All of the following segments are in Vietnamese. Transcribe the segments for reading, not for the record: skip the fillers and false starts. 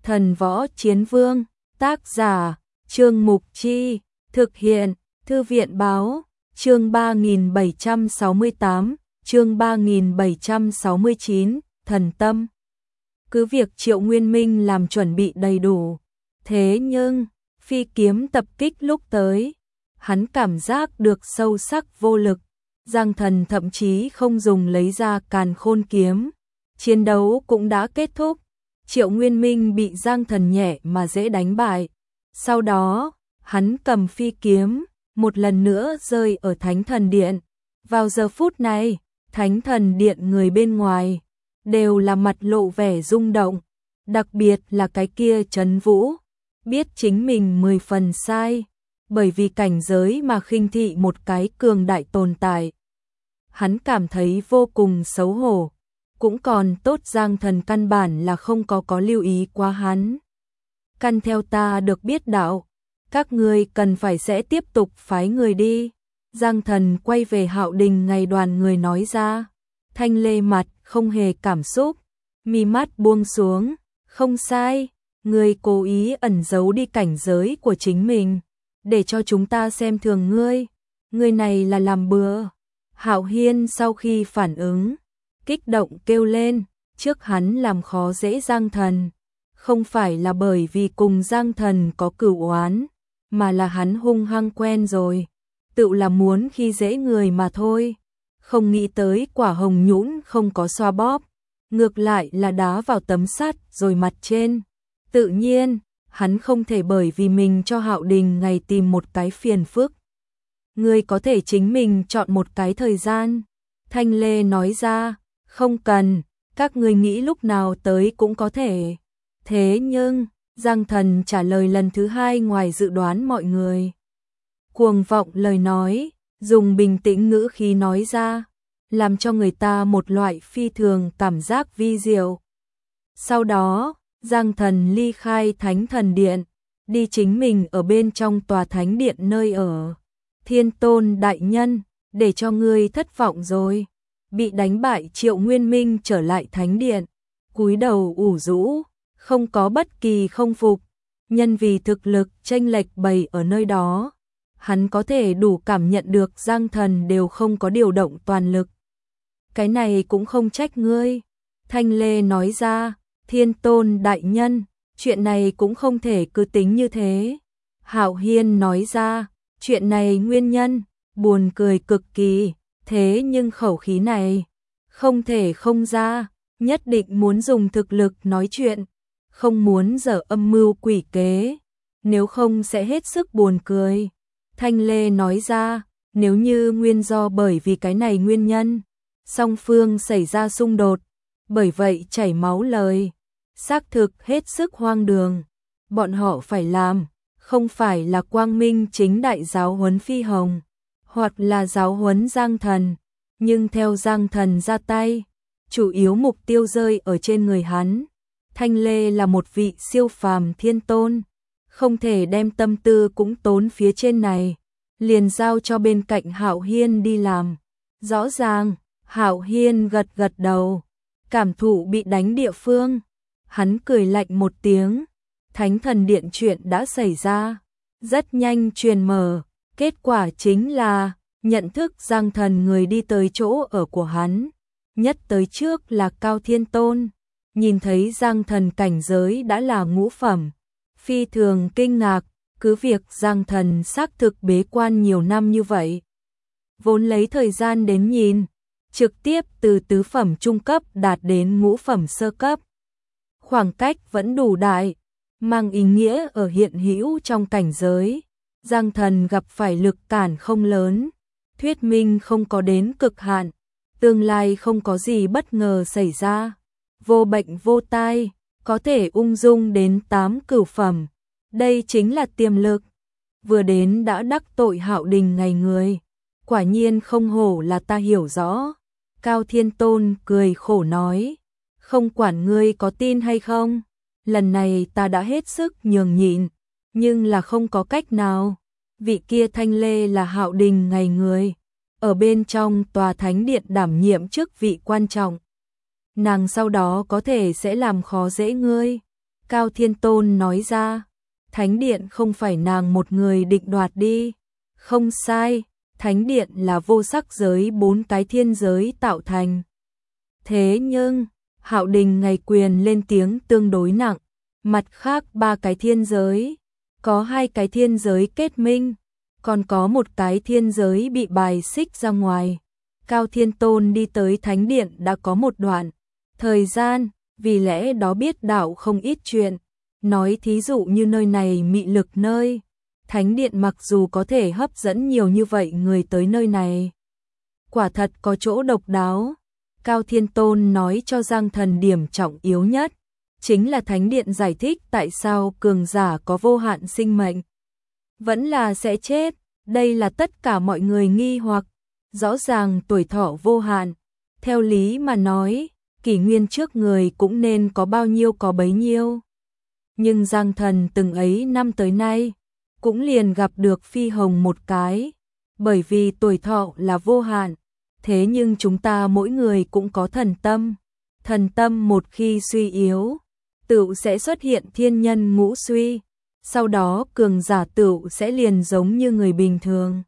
Thần Võ Chiến Vương, tác giả, Trương Mục Chi, thực hiện, Thư viện báo, chương 3768, chương 3769, Thần Tâm. Cứ việc Triệu Nguyên Minh làm chuẩn bị đầy đủ, thế nhưng, phi kiếm tập kích lúc tới, hắn cảm giác được sâu sắc vô lực. Giang Thần thậm chí không dùng lấy ra Càn Khôn kiếm. Chiến đấu cũng đã kết thúc. Triệu Nguyên Minh bị Giang Thần nhẹ mà dễ đánh bại. Sau đó, hắn cầm phi kiếm, một lần nữa rơi ở Thánh Thần Điện. Vào giờ phút này, Thánh Thần Điện người bên ngoài đều là mặt lộ vẻ rung động, đặc biệt là cái kia Trấn Vũ, biết chính mình 10 phần sai, bởi vì cảnh giới mà khinh thị một cái cường đại tồn tại. Hắn cảm thấy vô cùng xấu hổ, cũng còn tốt Giang Thần căn bản là không có lưu ý qua hắn. Căn theo ta được biết đạo, các ngươi cần phải sẽ tiếp tục phái người đi. Giang Thần quay về Hạo Đình ngày đoàn người nói ra. Thanh Lê mặt không hề cảm xúc, mi mắt buông xuống, không sai, ngươi cố ý ẩn giấu đi cảnh giới của chính mình, để cho chúng ta xem thường ngươi, ngươi này là làm bừa. Hạo Hiên sau khi phản ứng, kích động kêu lên, trước hắn làm khó dễ Giang Thần, không phải là bởi vì cùng Giang Thần có cửu oán, mà là hắn hung hăng quen rồi, tự là muốn khi dễ người mà thôi. Không nghĩ tới quả hồng nhũn không có xoa bóp, ngược lại là đá vào tấm sắt rồi mặt trên. Tự nhiên, hắn không thể bởi vì mình cho Hạo Đình ngày tìm một cái phiền phức. Ngươi có thể chính mình chọn một cái thời gian. Thanh Lê nói ra, không cần, các ngươi nghĩ lúc nào tới cũng có thể. Thế nhưng, Giang Thần trả lời lần thứ hai ngoài dự đoán mọi người. Cuồng vọng lời nói, dùng bình tĩnh ngữ khí nói ra, làm cho người ta một loại phi thường cảm giác vi diệu. Sau đó, Giang Thần ly khai Thánh Thần Điện, đi chính mình ở bên trong tòa Thánh Điện nơi ở. Thiên Tôn đại nhân, để cho ngươi thất vọng rồi. Bị đánh bại Triệu Nguyên Minh trở lại Thánh Điện, cúi đầu ủ rũ, không có bất kỳ không phục, nhân vì thực lực chênh lệch bày ở nơi đó. Hắn có thể đủ cảm nhận được Giang Thần đều không có điều động toàn lực. Cái này cũng không trách ngươi. Thanh Lê nói ra, Thiên Tôn đại nhân, chuyện này cũng không thể cứ tính như thế. Hạo Hiên nói ra, chuyện này nguyên nhân, buồn cười cực kỳ, thế nhưng khẩu khí này, không thể không ra, nhất định muốn dùng thực lực nói chuyện, không muốn dở âm mưu quỷ kế, nếu không sẽ hết sức buồn cười. Thanh Lê nói ra, nếu như nguyên do bởi vì cái này nguyên nhân, song phương xảy ra xung đột, bởi vậy chảy máu lời, xác thực hết sức hoang đường. Bọn họ phải làm, không phải là quang minh chính đại giáo huấn Phi Hồng, hoặc là giáo huấn Giang Thần, nhưng theo Giang Thần ra tay, chủ yếu mục tiêu rơi ở trên người hắn. Thanh Lê là một vị siêu phàm thiên tôn, không thể đem tâm tư cũng tốn phía trên này, liền giao cho bên cạnh Hạo Hiên đi làm. Rõ ràng, Hạo Hiên gật gật đầu, cảm thụ bị đánh địa phương. Hắn cười lạnh một tiếng, Thánh Thần Điện chuyện đã xảy ra, rất nhanh truyền mở, kết quả chính là nhận thức Giang Thần người đi tới chỗ ở của hắn, nhất tới trước là Cao Thiên Tôn, nhìn thấy Giang Thần cảnh giới đã là ngũ phẩm, phi thường kinh ngạc, cứ việc Giang Thần xác thực bế quan nhiều năm như vậy, vốn lấy thời gian đến nhìn, trực tiếp từ tứ phẩm trung cấp đạt đến ngũ phẩm sơ cấp. Khoảng cách vẫn đủ đại, mang ý nghĩa ở hiện hữu trong cảnh giới, Giang Thần gặp phải lực cản không lớn, thuyết minh không có đến cực hạn, tương lai không có gì bất ngờ xảy ra, vô bệnh vô tai, có thể ung dung đến 8 cửu phẩm, đây chính là tiềm lực. Vừa đến đã đắc tội Hạo Đình ngày người, quả nhiên không hổ là ta hiểu rõ. Cao Thiên Tôn cười khổ nói, không quản ngươi có tin hay không, lần này ta đã hết sức nhường nhịn, nhưng là không có cách nào. Vị kia Thanh Lê là Hạo Đình ngày người, ở bên trong tòa Thánh Điện đảm nhiệm chức vị quan trọng. Nàng sau đó có thể sẽ làm khó dễ ngươi. Cao Thiên Tôn nói ra, Thánh Điện không phải nàng một người định đoạt đi. Không sai, Thánh Điện là vô sắc giới 4 cái thiên giới tạo thành. Thế nhưng, Hạo Đình ngày quyền lên tiếng tương đối nặng, mặt khác 3 cái thiên giới, có 2 cái thiên giới kết minh, còn có một cái thiên giới bị bài xích ra ngoài. Cao Thiên Tôn đi tới Thánh Điện đã có một đoạn thời gian, vì lẽ đó biết đạo không ít chuyện. Nói thí dụ như nơi này mị lực nơi, Thánh Điện mặc dù có thể hấp dẫn nhiều như vậy người tới nơi này, quả thật có chỗ độc đáo. Cao Thiên Tôn nói cho Giang Thần điểm trọng yếu nhất, chính là Thánh Điện giải thích tại sao cường giả có vô hạn sinh mệnh, vẫn là sẽ chết. Đây là tất cả mọi người nghi hoặc. Rõ ràng tuổi thọ vô hạn, theo lý mà nói, kỷ nguyên trước người cũng nên có bao nhiêu có bấy nhiêu. Nhưng Giang Thần từng ấy năm tới nay, cũng liền gặp được Phi Hồng một cái, bởi vì tuổi thọ là vô hạn, thế nhưng chúng ta mỗi người cũng có thần tâm một khi suy yếu, tựu sẽ xuất hiện thiên nhân ngũ suy, sau đó cường giả tựu sẽ liền giống như người bình thường.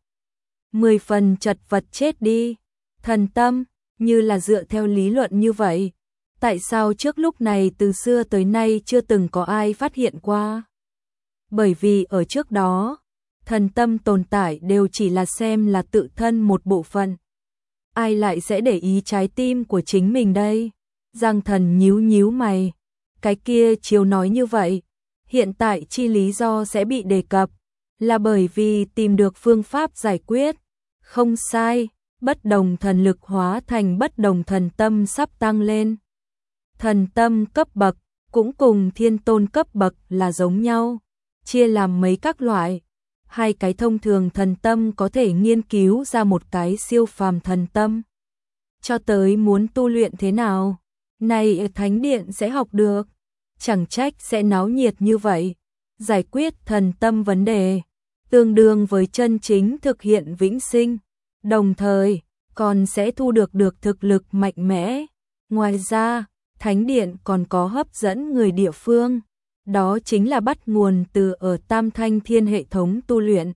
10 phần chật vật chết đi, thần tâm, như là dựa theo lý luận như vậy. Tại sao trước lúc này từ xưa tới nay chưa từng có ai phát hiện qua? Bởi vì ở trước đó, thần tâm tồn tại đều chỉ là xem là tự thân một bộ phận. Ai lại sẽ để ý trái tim của chính mình đây? Giang Thần nhíu nhíu mày. Cái kia chiếu nói như vậy, hiện tại chi lý do sẽ bị đề cập, là bởi vì tìm được phương pháp giải quyết. Không sai, bất đồng thần lực hóa thành bất đồng thần tâm sắp tăng lên. Thần tâm cấp bậc cũng cùng thiên tôn cấp bậc là giống nhau, chia làm mấy các loại. 2 cái thông thường thần tâm có thể nghiên cứu ra một cái siêu phàm thần tâm. Cho tới muốn tu luyện thế nào, này ở Thánh Điện sẽ học được, chẳng trách sẽ náo nhiệt như vậy. Giải quyết thần tâm vấn đề, tương đương với chân chính thực hiện vĩnh sinh, đồng thời còn sẽ thu được thực lực mạnh mẽ. Ngoài ra, Thánh Điện còn có hấp dẫn người địa phương, đó chính là bắt nguồn từ ở Tam Thanh Thiên hệ thống tu luyện,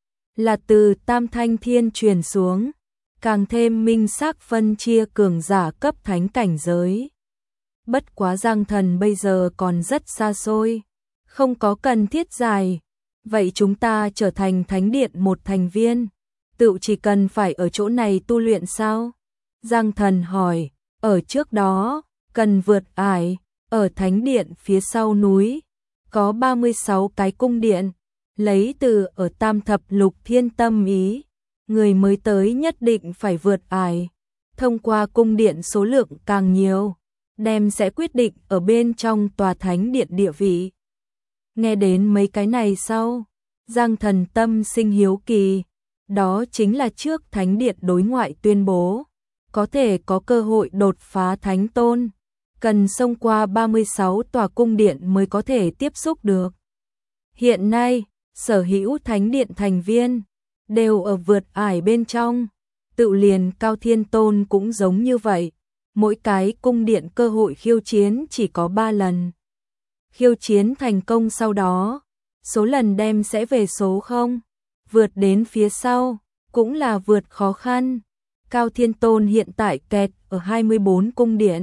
là từ Tam Thanh Thiên truyền xuống, càng thêm minh xác phân chia cường giả cấp thánh cảnh giới. Bất quá Giang Thần bây giờ còn rất xa xôi, không có cần thiết dài. Vậy chúng ta trở thành Thánh Điện một thành viên, tự chỉ cần phải ở chỗ này tu luyện sao? Giang Thần hỏi. Ở trước đó, cần vượt ải, ở Thánh Điện phía sau núi, có 36 cái cung điện, lấy từ ở Tam Thập Lục Thiên tâm ý, người mới tới nhất định phải vượt ải. Thông qua cung điện số lượng càng nhiều, đem sẽ quyết định ở bên trong tòa Thánh Điện địa vị. Nghe đến mấy cái này sau, Giang Thần tâm sinh hiếu kỳ, đó chính là trước Thánh Điện đối ngoại tuyên bố, có thể có cơ hội đột phá Thánh Tôn, cần xông qua 36 tòa cung điện mới có thể tiếp xúc được. Hiện nay, sở hữu Thánh Điện thành viên đều ở vượt ải bên trong, tự liền Cao Thiên Tôn cũng giống như vậy, mỗi cái cung điện cơ hội khiêu chiến chỉ có 3 lần. Khiêu chiến thành công sau đó, số lần đem sẽ về số 0, vượt đến phía sau, cũng là vượt khó khăn. Cao Thiên Tôn hiện tại kẹt ở 24 cung điện.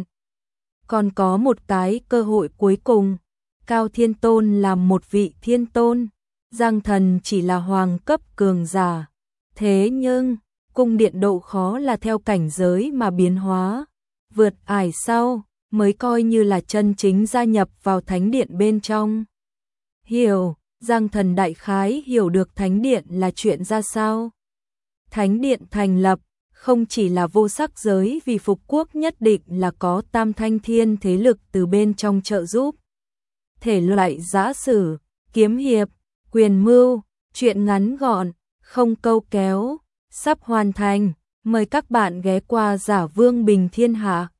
Còn có một cái cơ hội cuối cùng, Cao Thiên Tôn làm một vị thiên tôn, Giang Thần chỉ là hoàng cấp cường giả. Thế nhưng, cung điện độ khó là theo cảnh giới mà biến hóa, vượt ải sau mới coi như là chân chính gia nhập vào Thánh Điện bên trong. Hiểu, Giang Thần đại khái hiểu được Thánh Điện là chuyện ra sao. Thánh Điện thành lập, không chỉ là vô sắc giới vì phục quốc nhất định là có Tam Thanh Thiên thế lực từ bên trong trợ giúp. Thể loại giã sử, kiếm hiệp, quyền mưu, chuyện ngắn gọn, không câu kéo, sắp hoàn thành. Mời các bạn ghé qua Giả Vương Bình Thiên Hạ.